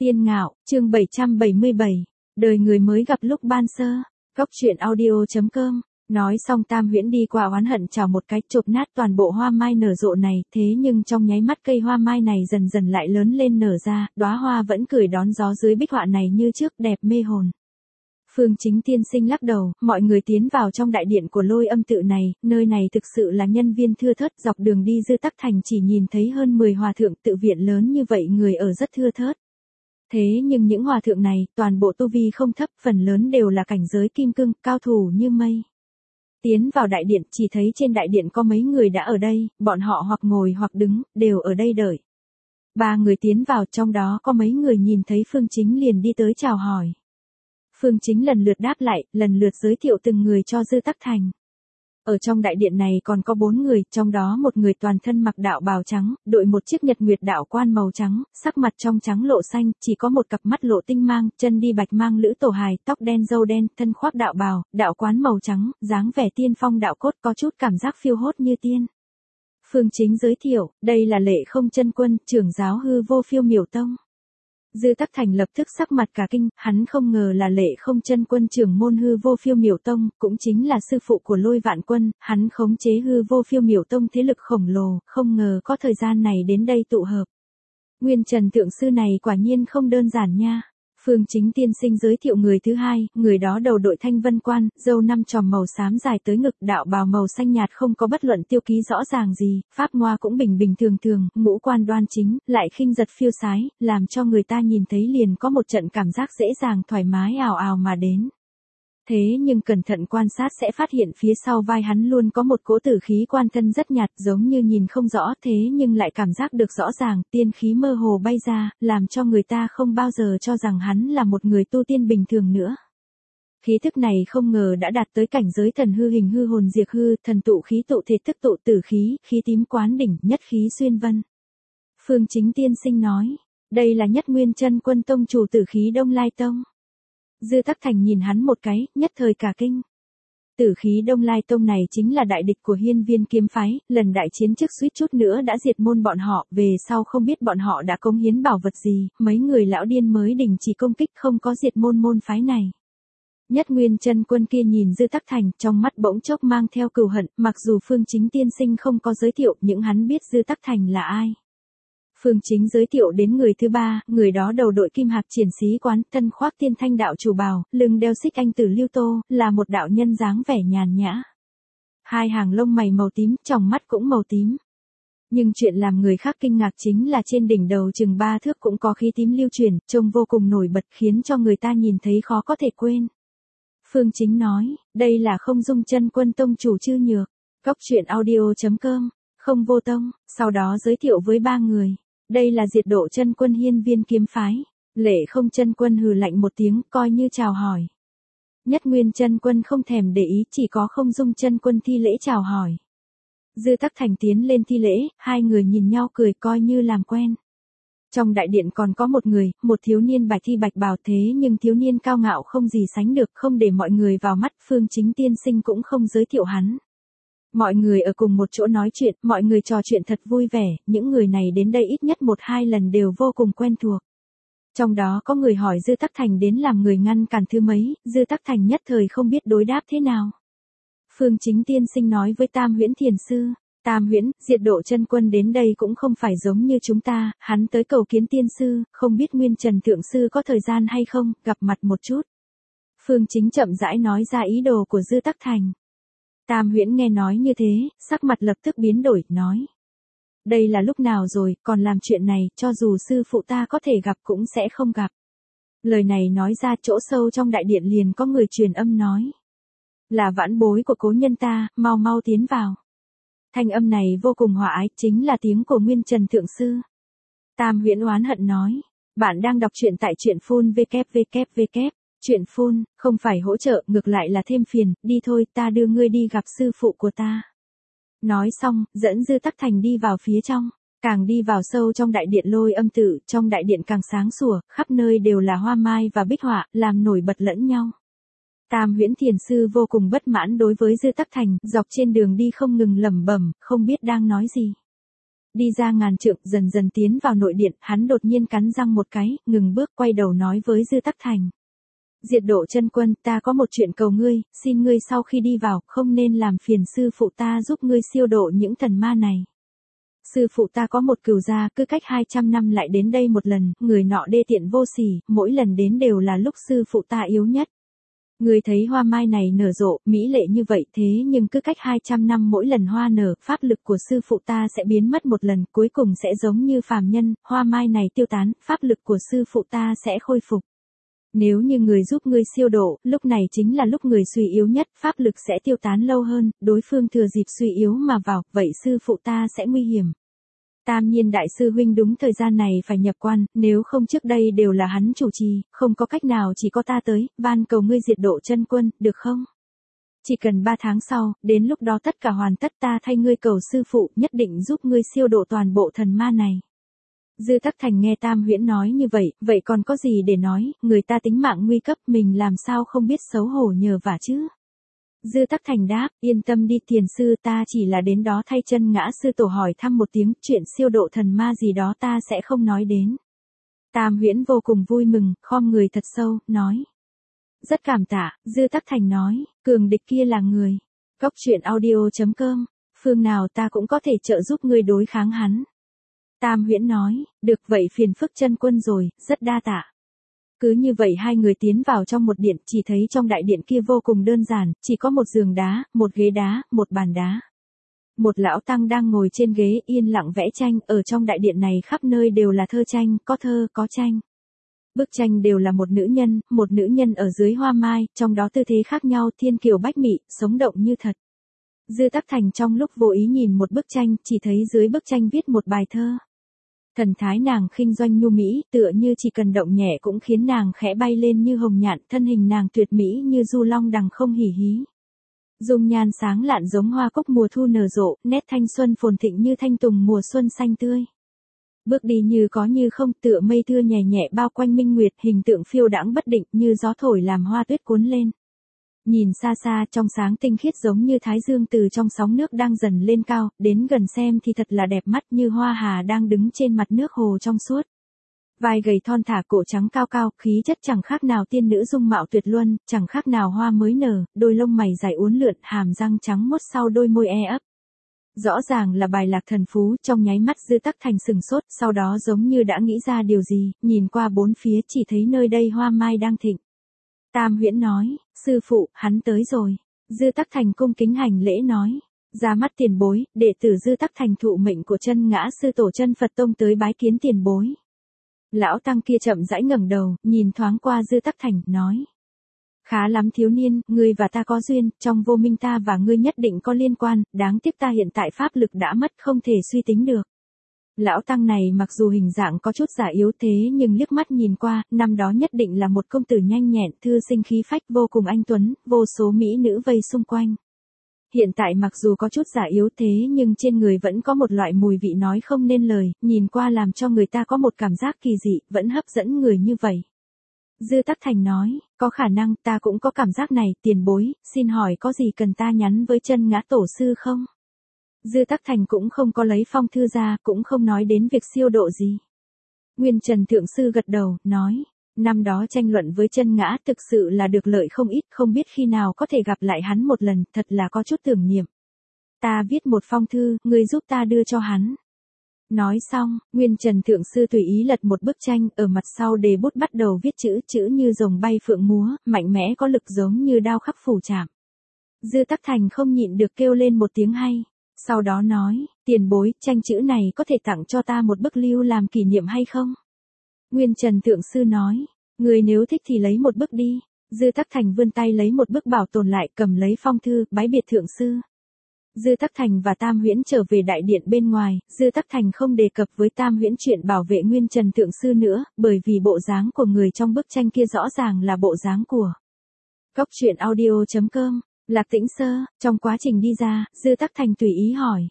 Tiên Ngạo, chương 777, đời người mới gặp lúc ban sơ. Góc truyện audio.com. Nói xong Tam Huyễn đi qua oán hận chào một cái chộp nát toàn bộ hoa mai nở rộ này, thế nhưng trong nháy mắt cây hoa mai này dần dần lại lớn lên nở ra, đóa hoa vẫn cười đón gió dưới bích họa này như trước đẹp mê hồn. Phương Chính tiên sinh lắc đầu, mọi người tiến vào trong đại điện của Lôi Âm tự này, nơi này thực sự là nhân viên thưa thớt, dọc đường đi Dư Tắc Thành chỉ nhìn thấy hơn 10 hòa thượng, tự viện lớn như vậy người ở rất thưa thớt. Thế nhưng những hòa thượng này, toàn bộ tu vi không thấp, phần lớn đều là cảnh giới kim cương, cao thủ như mây. Tiến vào đại điện, chỉ thấy trên đại điện có mấy người đã ở đây, bọn họ hoặc ngồi hoặc đứng, đều ở đây đợi. 3 người tiến vào, trong đó có mấy người nhìn thấy Phương Chính liền đi tới chào hỏi. Phương Chính lần lượt đáp lại, lần lượt giới thiệu từng người cho Dư Tắc Thành. Ở trong đại điện này còn có 4 người, trong đó một người toàn thân mặc đạo bào trắng, đội một chiếc nhật nguyệt đạo quan màu trắng, sắc mặt trong trắng lộ xanh, chỉ có một cặp mắt lộ tinh mang, chân đi bạch mang lữ tổ hài, tóc đen râu đen, thân khoác đạo bào, đạo quán màu trắng, dáng vẻ tiên phong đạo cốt, có chút cảm giác phiêu hốt như tiên. Phương Chính giới thiệu, đây là Lệ Không Chân Quân, trưởng giáo Hư Vô Phiêu Miểu Tông. Dư Tắc Thành lập tức sắc mặt cả kinh, hắn không ngờ là Lệ Không Chân Quân trưởng môn Hư Vô Phiêu Miểu Tông, cũng chính là sư phụ của Lôi Vạn Quân, hắn khống chế Hư Vô Phiêu Miểu Tông thế lực khổng lồ, không ngờ có thời gian này đến đây tụ hợp. Nguyên Trần thượng sư này quả nhiên không đơn giản nha. Phương Chính tiên sinh giới thiệu người thứ hai, người đó đầu đội thanh vân quan, râu 5 chòm màu xám dài tới ngực, đạo bào màu xanh nhạt không có bất luận tiêu ký rõ ràng gì, pháp ngoa cũng bình bình thường thường, ngũ quan đoan chính, lại khinh giật phiêu sái, làm cho người ta nhìn thấy liền có một trận cảm giác dễ dàng thoải mái ào ào mà đến. Thế nhưng cẩn thận quan sát sẽ phát hiện phía sau vai hắn luôn có một cỗ tử khí quan thân rất nhạt, giống như nhìn không rõ, thế nhưng lại cảm giác được rõ ràng, tiên khí mơ hồ bay ra, làm cho người ta không bao giờ cho rằng hắn là một người tu tiên bình thường nữa. Khí thức này không ngờ đã đạt tới cảnh giới thần hư hình hư hồn diệt hư, thần tụ khí tụ thể thức tụ tử khí, khí tím quán đỉnh, nhất khí xuyên vân. Phương Chính tiên sinh nói, đây là Nhất Nguyên Chân Quân tông chủ tử khí Đông Lai Tông. Dư Tắc Thành nhìn hắn một cái, nhất thời cả kinh. Tử khí Đông Lai Tông này chính là đại địch của Hiên Viên kiếm phái, lần đại chiến trước suýt chút nữa đã diệt môn bọn họ, về sau không biết bọn họ đã cống hiến bảo vật gì, mấy người lão điên mới đình chỉ công kích không có diệt môn phái này. Nhất Nguyên Chân Quân kia nhìn Dư Tắc Thành, trong mắt bỗng chốc mang theo cừu hận, mặc dù Phương Chính tiên sinh không có giới thiệu, nhưng hắn biết Dư Tắc Thành là ai. Phương Chính giới thiệu đến người thứ 3, người đó đầu đội kim hạc triển xí quán, thân khoác tiên thanh đạo chủ bào, lưng đeo xích anh tử lưu tô, là một đạo nhân dáng vẻ nhàn nhã. Hai hàng lông mày màu tím, tròng mắt cũng màu tím. Nhưng chuyện làm người khác kinh ngạc chính là trên đỉnh đầu chừng 3 thước cũng có khí tím lưu truyền, trông vô cùng nổi bật khiến cho người ta nhìn thấy khó có thể quên. Phương Chính nói, đây là Không Dung Chân Quân tông chủ Chư Nhược. Góc truyện audio.com, Không Vô Tông, sau đó giới thiệu với 3 người. Đây là Diệt Độ Chân Quân Hiên Viên kiếm phái. Lệ Không Chân Quân hừ lạnh một tiếng, coi như chào hỏi. Nhất Nguyên Chân Quân không thèm để ý, chỉ có Không Dung Chân Quân thi lễ chào hỏi. Dư Tắc Thành tiến lên thi lễ, hai người nhìn nhau cười coi như làm quen. Trong đại điện còn có một người, một thiếu niên bạch thi bạch bào, thế nhưng thiếu niên cao ngạo không gì sánh được, không để mọi người vào mắt, Phương Chính tiên sinh cũng không giới thiệu hắn. Mọi người ở cùng một chỗ nói chuyện, mọi người trò chuyện thật vui vẻ, những người này đến đây ít nhất 1-2 lần đều vô cùng quen thuộc. Trong đó có người hỏi Dư Tắc Thành đến làm người ngăn cản thứ mấy, Dư Tắc Thành nhất thời không biết đối đáp thế nào. Phương Chính tiên sinh nói với Tam Huyễn thiền sư, Tam Huyễn, Diệt Độ Chân Quân đến đây cũng không phải giống như chúng ta, hắn tới cầu kiến tiên sư, không biết Nguyên Trần thượng sư có thời gian hay không, gặp mặt một chút. Phương Chính chậm rãi nói ra ý đồ của Dư Tắc Thành. Tam Huyễn nghe nói như thế, sắc mặt lập tức biến đổi, nói. Đây là lúc nào rồi, còn làm chuyện này, cho dù sư phụ ta có thể gặp cũng sẽ không gặp. Lời này nói ra chỗ sâu trong đại điện liền có người truyền âm nói. Là vãn bối của cố nhân ta, mau mau tiến vào. Thanh âm này vô cùng hòa ái, chính là tiếng của Nguyên Trần thượng sư. Tam Huyễn oán hận nói. Bạn đang đọc truyện tại truyện phun www. Chuyện phun, không phải hỗ trợ, ngược lại là thêm phiền, đi thôi, ta đưa ngươi đi gặp sư phụ của ta. Nói xong, dẫn Dư Tắc Thành đi vào phía trong, càng đi vào sâu trong đại điện Lôi Âm tự, trong đại điện càng sáng sủa, khắp nơi đều là hoa mai và bích họa, làm nổi bật lẫn nhau. Tam Huyễn thiền sư vô cùng bất mãn đối với Dư Tắc Thành, dọc trên đường đi không ngừng lẩm bẩm, không biết đang nói gì. Đi ra ngàn trượng, dần dần tiến vào nội điện, hắn đột nhiên cắn răng một cái, ngừng bước quay đầu nói với Dư Tắc Thành. Diệt Độ Chân Quân, ta có một chuyện cầu ngươi, xin ngươi sau khi đi vào, không nên làm phiền sư phụ ta giúp ngươi siêu độ những thần ma này. Sư phụ ta có một cừu gia, cứ cách 200 năm lại đến đây một lần, người nọ đê tiện vô sỉ, mỗi lần đến đều là lúc sư phụ ta yếu nhất. Ngươi thấy hoa mai này nở rộ, mỹ lệ như vậy thế nhưng cứ cách 200 năm mỗi lần hoa nở, pháp lực của sư phụ ta sẽ biến mất một lần, cuối cùng sẽ giống như phàm nhân, hoa mai này tiêu tán, pháp lực của sư phụ ta sẽ khôi phục. Nếu như người giúp ngươi siêu độ, lúc này chính là lúc người suy yếu nhất, pháp lực sẽ tiêu tán lâu hơn, đối phương thừa dịp suy yếu mà vào, vậy sư phụ ta sẽ nguy hiểm. Tam Nhiên đại sư huynh đúng thời gian này phải nhập quan, nếu không trước đây đều là hắn chủ trì, không có cách nào chỉ có ta tới, van cầu ngươi Diệt Độ Chân Quân, được không? Chỉ cần 3 tháng sau, đến lúc đó tất cả hoàn tất ta thay ngươi cầu sư phụ, nhất định giúp ngươi siêu độ toàn bộ thần ma này. Dư Tắc Thành nghe Tam Huyễn nói như vậy còn có gì để nói, người ta tính mạng nguy cấp, mình làm sao không biết xấu hổ nhờ vả chứ? Dư Tắc Thành đáp, yên tâm đi tiền sư, ta chỉ là đến đó thay chân Ngã sư tổ hỏi thăm một tiếng, chuyện siêu độ thần ma gì đó ta sẽ không nói đến. Tam Huyễn vô cùng vui mừng, khom người thật sâu, nói. Rất cảm tạ, Dư Tắc Thành nói, cường địch kia là người. Góc truyện audio.com, phương nào ta cũng có thể trợ giúp ngươi đối kháng hắn. Tam Huyễn nói, được vậy phiền phức Chân Quân rồi, rất đa tạ. Cứ như vậy hai người tiến vào trong một điện, chỉ thấy trong đại điện kia vô cùng đơn giản, chỉ có một giường đá, một ghế đá, một bàn đá. Một lão tăng đang ngồi trên ghế yên lặng vẽ tranh, ở trong đại điện này khắp nơi đều là thơ tranh, có thơ, có tranh. Bức tranh đều là một nữ nhân ở dưới hoa mai, trong đó tư thế khác nhau thiên kiều bách mị, sống động như thật. Dư Tắc Thành trong lúc vô ý nhìn một bức tranh, chỉ thấy dưới bức tranh viết một bài thơ. Thần thái nàng khinh doanh nhu mỹ, tựa như chỉ cần động nhẹ cũng khiến nàng khẽ bay lên như hồng nhạn, thân hình nàng tuyệt mỹ như du long đằng không hỉ hí. Dung nhan sáng lạn giống hoa cúc mùa thu nở rộ, nét thanh xuân phồn thịnh như thanh tùng mùa xuân xanh tươi. Bước đi như có như không, tựa mây thưa nhẹ nhẹ bao quanh minh nguyệt, hình tượng phiêu đãng bất định như gió thổi làm hoa tuyết cuốn lên. Nhìn xa xa trong sáng tinh khiết giống như thái dương từ trong sóng nước đang dần lên cao, đến gần xem thì thật là đẹp mắt như hoa hà đang đứng trên mặt nước hồ trong suốt. Vai gầy thon thả, cổ trắng cao cao, khí chất chẳng khác nào tiên nữ dung mạo tuyệt luân, chẳng khác nào hoa mới nở, đôi lông mày dài uốn lượn, hàm răng trắng muốt sau đôi môi ấp. Rõ ràng là bài lạc thần phú, trong nháy mắt Dư Tắc Thành sừng sốt, sau đó giống như đã nghĩ ra điều gì, nhìn qua bốn phía chỉ thấy nơi đây hoa mai đang thịnh. Tam Huyễn nói, sư phụ, hắn tới rồi. Dư Tắc Thành cung kính hành lễ nói, ra mắt tiền bối, đệ tử Dư Tắc Thành thụ mệnh của chân Ngã sư tổ Chân Phật Tông tới bái kiến tiền bối. Lão tăng kia chậm rãi ngẩng đầu, nhìn thoáng qua Dư Tắc Thành, nói. Khá lắm thiếu niên, ngươi và ta có duyên, trong vô minh ta và ngươi nhất định có liên quan, đáng tiếc ta hiện tại pháp lực đã mất không thể suy tính được. Lão tăng này mặc dù hình dạng có chút giả yếu thế nhưng liếc mắt nhìn qua, năm đó nhất định là một công tử nhanh nhẹn, thư sinh khí phách vô cùng anh tuấn, vô số mỹ nữ vây xung quanh. Hiện tại mặc dù có chút giả yếu thế nhưng trên người vẫn có một loại mùi vị nói không nên lời, nhìn qua làm cho người ta có một cảm giác kỳ dị, vẫn hấp dẫn người như vậy. Dư Tắc Thành nói, có khả năng ta cũng có cảm giác này, tiền bối, xin hỏi có gì cần ta nhắn với Chân Ngã tổ sư không? Dư Tắc Thành cũng không có lấy phong thư ra, cũng không nói đến việc siêu độ gì. Nguyên Trần Thượng Sư gật đầu, nói, năm đó tranh luận với Chân Ngã thực sự là được lợi không ít, không biết khi nào có thể gặp lại hắn một lần, thật là có chút tưởng niệm. Ta viết một phong thư, ngươi giúp ta đưa cho hắn. Nói xong, Nguyên Trần Thượng Sư tùy ý lật một bức tranh, ở mặt sau đề bút bắt đầu viết chữ như rồng bay phượng múa, mạnh mẽ có lực giống như đao khắc phủ chạm. Dư Tắc Thành không nhịn được kêu lên một tiếng hay. Sau đó nói, tiền bối, tranh chữ này có thể tặng cho ta một bức lưu làm kỷ niệm hay không? Nguyên Trần Thượng Sư nói, người nếu thích thì lấy một bức đi. Dư Tắc Thành vươn tay lấy một bức bảo tồn lại, cầm lấy phong thư, bái biệt Thượng Sư. Dư Tắc Thành và Tam Huyễn trở về đại điện bên ngoài, Dư Tắc Thành không đề cập với Tam Huyễn chuyện bảo vệ Nguyên Trần Thượng Sư nữa, bởi vì bộ dáng của người trong bức tranh kia rõ ràng là bộ dáng của. Góc truyện audio.com, Lạc Tĩnh Sơ, trong quá trình đi ra, Dư Tắc Thành tùy ý hỏi.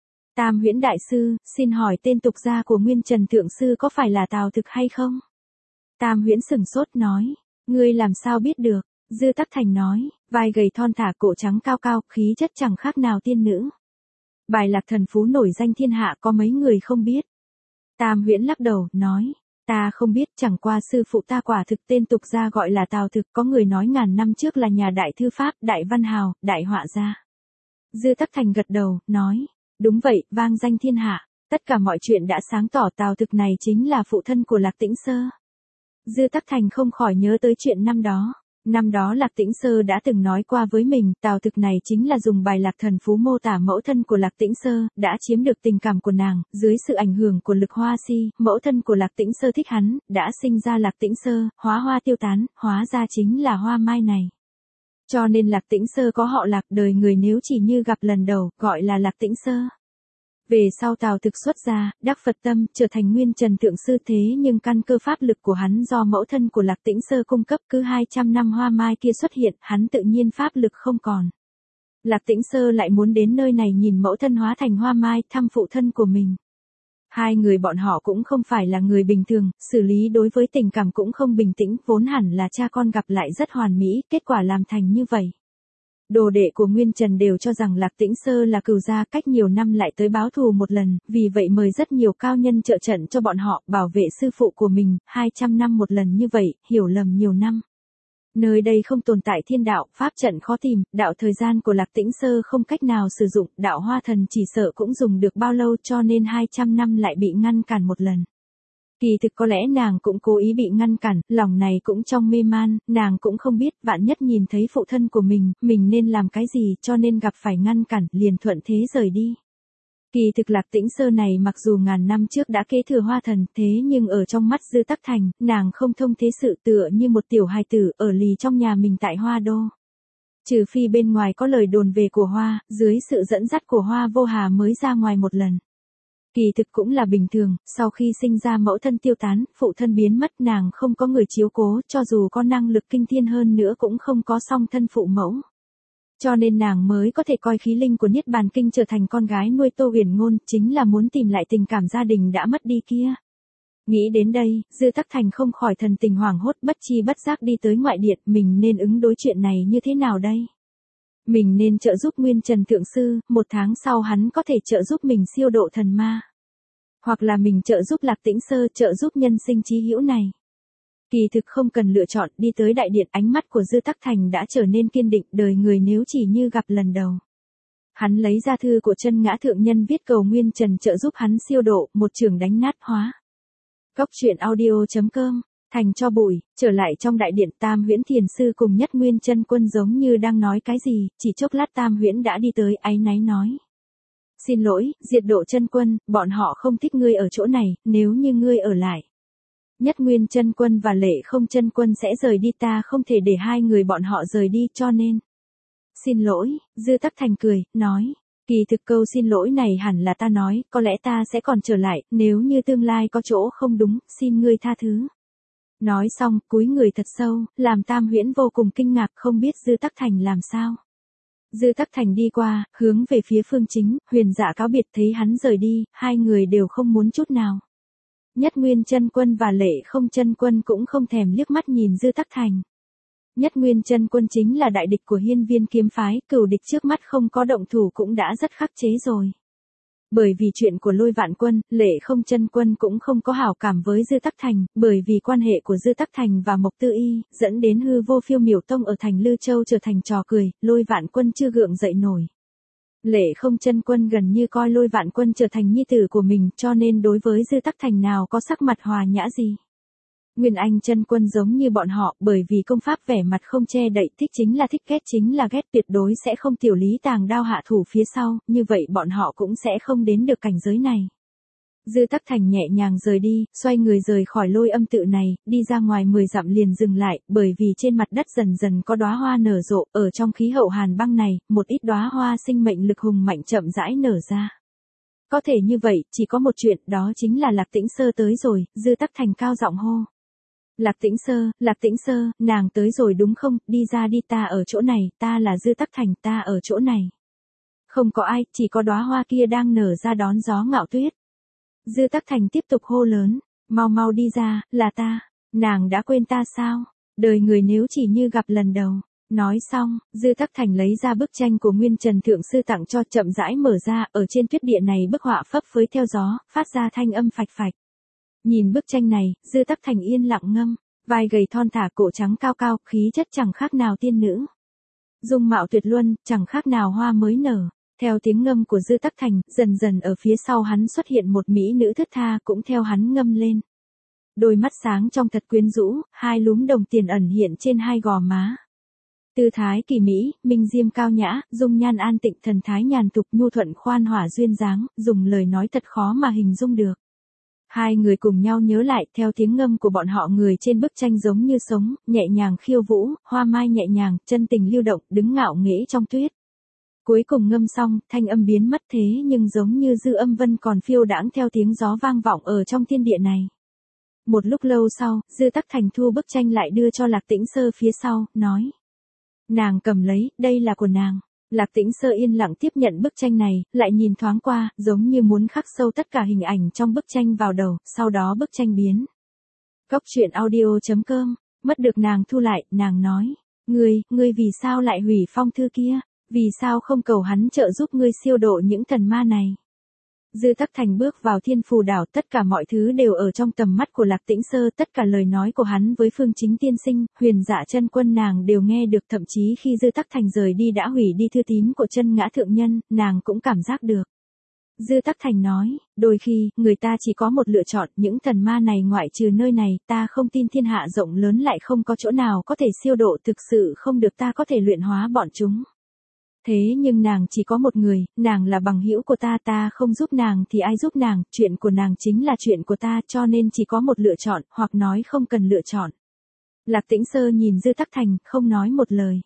Tam Huyễn đại sư, xin hỏi tên tục gia của Nguyên Trần Thượng Sư có phải là Tào Thực hay không? Tam Huyễn sừng sốt nói, ngươi làm sao biết được? Dư Tắc Thành nói, vai gầy thon thả, cổ trắng cao cao, khí chất chẳng khác nào tiên nữ. Bài Lạc Thần Phú nổi danh thiên hạ có mấy người không biết. Tam Huyễn lắc đầu, nói, ta không biết, chẳng qua sư phụ ta quả thực tên tục ra gọi là Tào Thực, có người nói ngàn năm trước là nhà đại thư pháp, đại văn hào, đại họa gia. Dư Tắc Thành gật đầu, nói, đúng vậy, vang danh thiên hạ, tất cả mọi chuyện đã sáng tỏ, Tào Thực này chính là phụ thân của Lạc Tĩnh Sơ. Dư Tắc Thành không khỏi nhớ tới chuyện năm đó. Năm đó Lạc Tĩnh Sơ đã từng nói qua với mình, Tào Thực này chính là dùng bài Lạc Thần Phú mô tả mẫu thân của Lạc Tĩnh Sơ, đã chiếm được tình cảm của nàng, dưới sự ảnh hưởng của lực hoa si, mẫu thân của Lạc Tĩnh Sơ thích hắn, đã sinh ra Lạc Tĩnh Sơ, hóa hoa tiêu tán, hóa ra chính là hoa mai này. Cho nên Lạc Tĩnh Sơ có họ Lạc, đời người nếu chỉ như gặp lần đầu, gọi là Lạc Tĩnh Sơ. Về sau Tào Thực xuất gia, đắc Phật tâm, trở thành Nguyên Trần Thượng Sư, thế nhưng căn cơ pháp lực của hắn do mẫu thân của Lạc Tĩnh Sơ cung cấp, cứ 200 năm hoa mai kia xuất hiện, hắn tự nhiên pháp lực không còn. Lạc Tĩnh Sơ lại muốn đến nơi này nhìn mẫu thân hóa thành hoa mai, thăm phụ thân của mình. Hai người bọn họ cũng không phải là người bình thường, xử lý đối với tình cảm cũng không bình tĩnh, vốn hẳn là cha con gặp lại rất hoàn mỹ, kết quả làm thành như vậy. Đồ đệ của Nguyên Trần đều cho rằng Lạc Tĩnh Sơ là cừu gia, cách nhiều năm lại tới báo thù một lần, vì vậy mời rất nhiều cao nhân trợ trận cho bọn họ, bảo vệ sư phụ của mình, 200 năm một lần như vậy, hiểu lầm nhiều năm. Nơi đây không tồn tại thiên đạo, pháp trận khó tìm, đạo thời gian của Lạc Tĩnh Sơ không cách nào sử dụng, đạo hoa thần chỉ sợ cũng dùng được bao lâu, cho nên 200 năm lại bị ngăn cản một lần. Kỳ thực có lẽ nàng cũng cố ý bị ngăn cản, lòng này cũng trong mê man, nàng cũng không biết, vạn nhất nhìn thấy phụ thân của mình nên làm cái gì, cho nên gặp phải ngăn cản, liền thuận thế rời đi. Kỳ thực Lạc Tĩnh Sơ này mặc dù ngàn năm trước đã kế thừa hoa thần, thế nhưng ở trong mắt Dư Tắc Thành, nàng không thông thế sự, tựa như một tiểu hài tử ở lì trong nhà mình tại Hoa Đô. Trừ phi bên ngoài có lời đồn về của Hoa, dưới sự dẫn dắt của Hoa Vô Hà mới ra ngoài một lần. Kỳ thực cũng là bình thường, sau khi sinh ra mẫu thân tiêu tán, phụ thân biến mất, nàng không có người chiếu cố, cho dù có năng lực kinh thiên hơn nữa cũng không có song thân phụ mẫu. Cho nên nàng mới có thể coi khí linh của Niết Bàn Kinh trở thành con gái nuôi Tô Huyền Ngôn, chính là muốn tìm lại tình cảm gia đình đã mất đi kia. Nghĩ đến đây, Dư Tắc Thành không khỏi thần tình hoảng hốt, bất chi bất giác đi tới ngoại điện, mình nên ứng đối chuyện này như thế nào đây? Mình nên trợ giúp Nguyên Trần Thượng Sư, 1 tháng sau hắn có thể trợ giúp mình siêu độ thần ma. Hoặc là mình trợ giúp Lạc Tĩnh Sơ, trợ giúp nhân sinh chí hữu này. Kỳ thực không cần lựa chọn, đi tới đại điện, ánh mắt của Dư Tắc Thành đã trở nên kiên định, đời người nếu chỉ như gặp lần đầu. Hắn lấy ra thư của Chân Ngã Thượng Nhân viết cầu Nguyên Trần trợ giúp hắn siêu độ, một chưởng đánh nát hóa. Cốc truyện audio.com, thành cho bụi, trở lại trong đại điện, Tam Huyễn Thiền Sư cùng Nhất Nguyên Chân Quân giống như đang nói cái gì, chỉ chốc lát Tam Huyễn đã đi tới, áy náy nói. Xin lỗi, Diệt Độ Chân Quân, bọn họ không thích ngươi ở chỗ này, nếu như ngươi ở lại. Nhất Nguyên Chân Quân và Lệ Không Chân Quân sẽ rời đi, ta không thể để hai người bọn họ rời đi, cho nên. Xin lỗi, Dư Tắc Thành cười, nói. Kỳ thực câu xin lỗi này hẳn là ta nói, có lẽ ta sẽ còn trở lại, nếu như tương lai có chỗ không đúng, xin ngươi tha thứ. Nói xong, cúi người thật sâu, làm Tam Huyễn vô cùng kinh ngạc, không biết Dư Tắc Thành làm sao. Dư Tắc Thành đi qua, hướng về phía Phương Chính, Huyền Dạ cáo biệt, thấy hắn rời đi, hai người đều không muốn chút nào. Nhất Nguyên Chân Quân và Lệ Không Chân Quân cũng không thèm liếc mắt nhìn Dư Tắc Thành. Nhất Nguyên Chân Quân chính là đại địch của Hiên Viên kiếm phái, cửu địch trước mắt không có động thủ cũng đã rất khắc chế rồi. Bởi vì chuyện của Lôi Vạn Quân, Lệ Không Chân Quân cũng không có hảo cảm với Dư Tắc Thành, bởi vì quan hệ của Dư Tắc Thành và Mộc Tư Y, dẫn đến Hư Vô Phiêu Miểu Tông ở thành Lư Châu trở thành trò cười, Lôi Vạn Quân chưa gượng dậy nổi. Lệ Không Chân Quân gần như coi Lôi Vạn Quân trở thành nhi tử của mình, cho nên đối với Dư Tắc Thành nào có sắc mặt hòa nhã gì. Nguyên Anh Chân Quân giống như bọn họ, bởi vì công pháp vẻ mặt không che đậy, thích chính là thích, ghét chính là ghét, tuyệt đối sẽ không tiểu lý tàng đao hạ thủ phía sau, như vậy bọn họ cũng sẽ không đến được cảnh giới này. Dư Tắc Thành nhẹ nhàng rời đi, xoay người rời khỏi Lôi Âm tự này, đi ra ngoài 10 dặm liền dừng lại, bởi vì trên mặt đất dần dần có đóa hoa nở rộ, ở trong khí hậu hàn băng này, một ít đóa hoa sinh mệnh lực hùng mạnh chậm rãi nở ra. Có thể như vậy, chỉ có một chuyện, đó chính là Lạc Tĩnh Sơ tới rồi, Dư Tắc Thành cao giọng hô. Lạc Tĩnh Sơ, nàng tới rồi đúng không, đi ra đi, ta ở chỗ này, ta là Dư Tắc Thành, ta ở chỗ này. Không có ai, chỉ có đóa hoa kia đang nở ra đón gió ngạo tuyết. Dư Tắc Thành tiếp tục hô lớn, mau mau đi ra, là ta, nàng đã quên ta sao, đời người nếu chỉ như gặp lần đầu. Nói xong, Dư Tắc Thành lấy ra bức tranh của Nguyên Trần Thượng Sư tặng cho, chậm rãi mở ra, ở trên tuyết địa này bức họa phấp phới theo gió, phát ra thanh âm phạch phạch. Nhìn bức tranh này, Dư Tắc Thành yên lặng ngâm, vai gầy thon thả, cổ trắng cao cao, khí chất chẳng khác nào tiên nữ. Dung mạo tuyệt luân, chẳng khác nào hoa mới nở. Theo tiếng ngâm của Dư Tắc Thành, dần dần ở phía sau hắn xuất hiện một mỹ nữ thướt tha cũng theo hắn ngâm lên. Đôi mắt sáng trong thật quyến rũ, hai lúm đồng tiền ẩn hiện trên hai gò má. Tư thái kỳ mỹ, minh diêm cao nhã, dung nhan an tịnh, thần thái nhàn tục, nhu thuận khoan hỏa duyên dáng, dùng lời nói thật khó mà hình dung được. Hai người cùng nhau nhớ lại, theo tiếng ngâm của bọn họ, người trên bức tranh giống như sống, nhẹ nhàng khiêu vũ, hoa mai nhẹ nhàng, chân tình lưu động, đứng ngạo nghễ trong tuyết. Cuối cùng ngâm xong, thanh âm biến mất, thế nhưng giống như dư âm vân còn phiêu đãng theo tiếng gió vang vọng ở trong thiên địa này. Một lúc lâu sau, Dư Tắc Thành thu bức tranh lại đưa cho Lạc Tĩnh Sơ phía sau, nói. Nàng cầm lấy, đây là của nàng. Lạc Tĩnh Sơ yên lặng tiếp nhận bức tranh này, lại nhìn thoáng qua, giống như muốn khắc sâu tất cả hình ảnh trong bức tranh vào đầu, sau đó bức tranh biến. Cốc truyện audio.com, mất được nàng thu lại, nàng nói. Ngươi vì sao lại hủy phong thư kia? Vì sao không cầu hắn trợ giúp ngươi siêu độ những thần ma này? Dư Tắc Thành bước vào Thiên Phù Đảo, tất cả mọi thứ đều ở trong tầm mắt của Lạc Tĩnh Sơ, tất cả lời nói của hắn với Phương Chính tiên sinh, Huyền Dạ Chân Quân nàng đều nghe được, thậm chí khi Dư Tắc Thành rời đi đã hủy đi thư tín của Chân Ngã Thượng Nhân, nàng cũng cảm giác được. Dư Tắc Thành nói, đôi khi, người ta chỉ có một lựa chọn, những thần ma này ngoại trừ nơi này, ta không tin thiên hạ rộng lớn lại không có chỗ nào có thể siêu độ, thực sự không được ta có thể luyện hóa bọn chúng. Thế nhưng nàng chỉ có một người, nàng là bằng hữu của ta, ta không giúp nàng thì ai giúp nàng, chuyện của nàng chính là chuyện của ta, cho nên chỉ có một lựa chọn, hoặc nói không cần lựa chọn. Lạc Tĩnh Sơ nhìn Dư Tắc Thành, không nói một lời.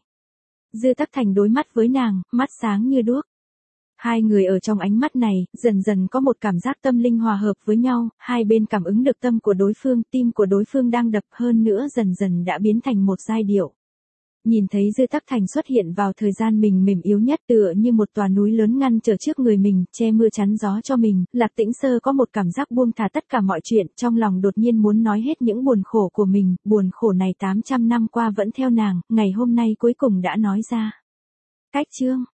Dư Tắc Thành đối mắt với nàng, mắt sáng như đuốc. Hai người ở trong ánh mắt này, dần dần có một cảm giác tâm linh hòa hợp với nhau, hai bên cảm ứng được tâm của đối phương, tim của đối phương đang đập, hơn nữa dần dần đã biến thành một giai điệu. Nhìn thấy Dư Tắc Thành xuất hiện vào thời gian mình mềm yếu nhất, tựa như một tòa núi lớn ngăn trở trước người mình, che mưa chắn gió cho mình, Lạc Tĩnh Sơ có một cảm giác buông thả tất cả mọi chuyện, trong lòng đột nhiên muốn nói hết những buồn khổ của mình, buồn khổ này 800 năm qua vẫn theo nàng, ngày hôm nay cuối cùng đã nói ra. Cách chương